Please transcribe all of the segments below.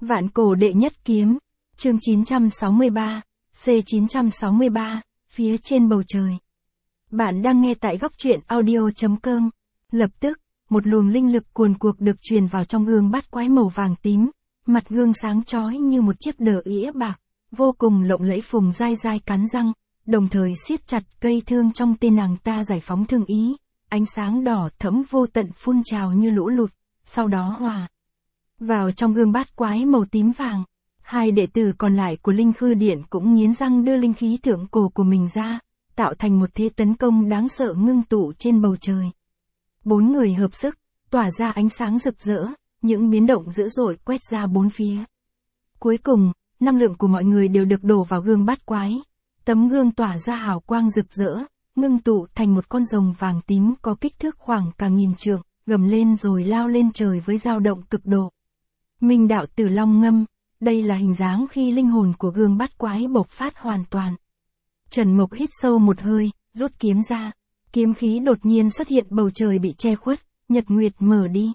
Vạn cổ đệ nhất kiếm, chương 963, C963, phía trên bầu trời. Bạn đang nghe tại góc truyện audio.com. Lập tức, một luồng linh lực cuồn cuộn được truyền vào trong gương bát quái màu vàng tím, mặt gương sáng chói như một chiếc đờ ĩa bạc, vô cùng lộng lẫy. Phùng dai dai cắn răng, đồng thời siết chặt cây thương trong tay nàng ta giải phóng thương ý, ánh sáng đỏ thẫm vô tận phun trào như lũ lụt, sau đó hòa vào trong gương bát quái màu tím vàng. Hai đệ tử còn lại của Linh Khư Điện cũng nghiến răng đưa linh khí thượng cổ của mình ra, tạo thành một thế tấn công đáng sợ ngưng tụ trên bầu trời. Bốn người hợp sức, tỏa ra ánh sáng rực rỡ, những biến động dữ dội quét ra bốn phía. Cuối cùng, năng lượng của mọi người đều được đổ vào gương bát quái. Tấm gương tỏa ra hào quang rực rỡ, ngưng tụ thành một con rồng vàng tím có kích thước khoảng cả 1000 trượng, gầm lên rồi lao lên trời với dao động cực độ. Minh đạo tử long ngâm, đây là hình dáng khi linh hồn của gương bát quái bộc phát hoàn toàn. Trần Mộc hít sâu một hơi, rút kiếm ra. Kiếm khí đột nhiên xuất hiện, bầu trời bị che khuất, nhật nguyệt mở đi.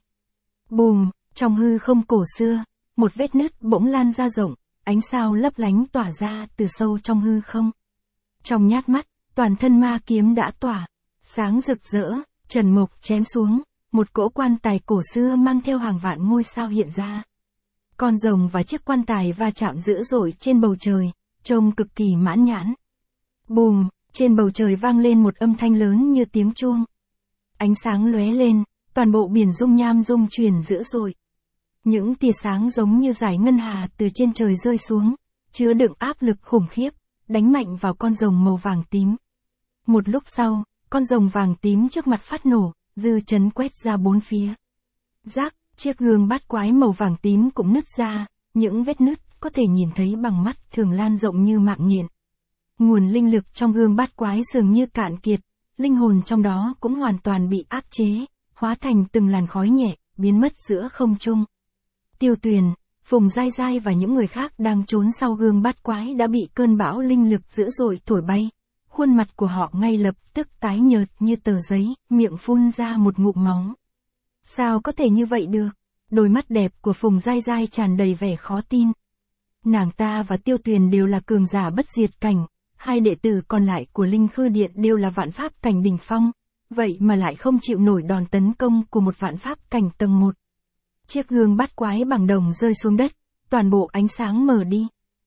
Bùm, trong hư không cổ xưa, một vết nứt bỗng lan ra rộng, ánh sao lấp lánh tỏa ra từ sâu trong hư không. Trong nhát mắt, toàn thân ma kiếm đã tỏa sáng rực rỡ. Trần Mộc chém xuống, một cỗ quan tài cổ xưa mang theo hàng vạn ngôi sao hiện ra. Con rồng và chiếc quan tài va chạm dữ dội trên bầu trời, trông cực kỳ mãn nhãn. Bùm, trên bầu trời vang lên một âm thanh lớn như tiếng chuông. Ánh sáng lóe lên, toàn bộ biển dung nham rung chuyển dữ dội. Những tia sáng giống như dải ngân hà từ trên trời rơi xuống, chứa đựng áp lực khủng khiếp, đánh mạnh vào con rồng màu vàng tím. Một lúc sau, con rồng vàng tím trước mặt phát nổ, dư chấn quét ra bốn phía. Rác, chiếc gương bát quái màu vàng tím cũng nứt ra, những vết nứt có thể nhìn thấy bằng mắt thường lan rộng như mạng nhện. Nguồn linh lực trong gương bát quái dường như cạn kiệt, linh hồn trong đó cũng hoàn toàn bị áp chế, hóa thành từng làn khói nhẹ, biến mất giữa không trung. Tiêu Tuyền, Phùng Dai Dai và những người khác đang trốn sau gương bát quái đã bị cơn bão linh lực dữ dội thổi bay. Khuôn mặt của họ ngay lập tức tái nhợt như tờ giấy, miệng phun ra một ngụm máu. Sao có thể như vậy được? Đôi mắt đẹp của Phùng Dai Dai tràn đầy vẻ khó tin. Nàng ta và Tiêu Tuyền đều là cường giả bất diệt cảnh, hai đệ tử còn lại của Linh Khư Điện đều là vạn pháp cảnh đỉnh phong, vậy mà lại không chịu nổi đòn tấn công của một vạn pháp cảnh tầng 1. Chiếc gương bát quái bằng đồng rơi xuống đất, toàn bộ ánh sáng mờ đi.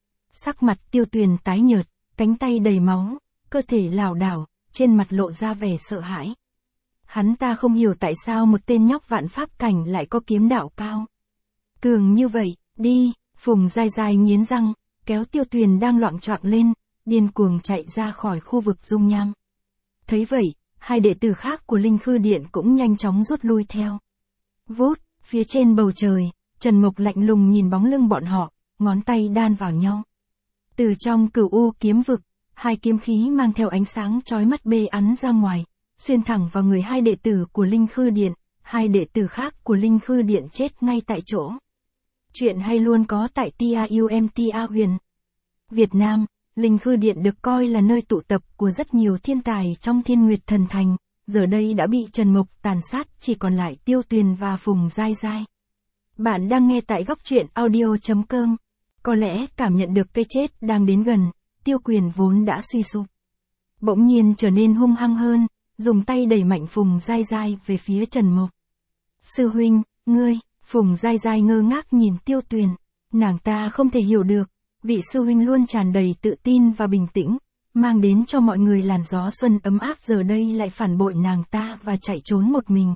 Sắc mặt Tiêu Tuyền tái nhợt, cánh tay đầy máu, cơ thể lảo đảo, trên mặt lộ ra vẻ sợ hãi. Hắn ta không hiểu tại sao một tên nhóc vạn pháp cảnh lại có kiếm đạo cao cường như vậy. Đi, Phùng Dai Dai nghiến răng, kéo Tiêu Tuyền đang loạng choạng lên, điên cuồng chạy ra khỏi khu vực dung nham. Thấy vậy, hai đệ tử khác của Linh Khư Điện cũng nhanh chóng rút lui theo. Vút, phía trên bầu trời, Trần Mộc lạnh lùng nhìn bóng lưng bọn họ, ngón tay đan vào nhau. Từ trong Cửu U kiếm vực, hai kiếm khí mang theo ánh sáng chói mắt bê ắn ra ngoài, xuyên thẳng vào người hai đệ tử của Linh Khư Điện. Hai đệ tử khác của Linh Khư Điện chết ngay tại chỗ. Chuyện hay luôn có tại TIUMTA Huyền. Việt Nam, Linh Khư Điện được coi là nơi tụ tập của rất nhiều thiên tài trong Thiên Nguyệt Thần Thành, giờ đây đã bị Trần Mộc tàn sát, chỉ còn lại Tiêu Tuyền và Phùng Dai Dai. Bạn đang nghe tại góc truyện audio.com. Có lẽ cảm nhận được cái chết đang đến gần, Tiêu Quyền vốn đã suy sụp, bỗng nhiên trở nên hung hăng hơn, dùng tay đẩy mạnh Phùng Dai Dai về phía Trần Mộc. Sư huynh, ngươi. Phùng Dai Dai ngơ ngác nhìn Tiêu Tuyền, nàng ta không thể hiểu được, vị sư huynh luôn tràn đầy tự tin và bình tĩnh, mang đến cho mọi người làn gió xuân ấm áp giờ đây lại phản bội nàng ta và chạy trốn một mình.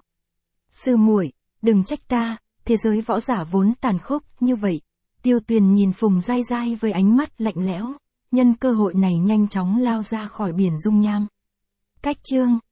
Sư muội, đừng trách ta, thế giới võ giả vốn tàn khốc như vậy. Tiêu Tuyền nhìn Phùng Dai Dai với ánh mắt lạnh lẽo, nhân cơ hội này nhanh chóng lao ra khỏi biển dung nham. Cách chương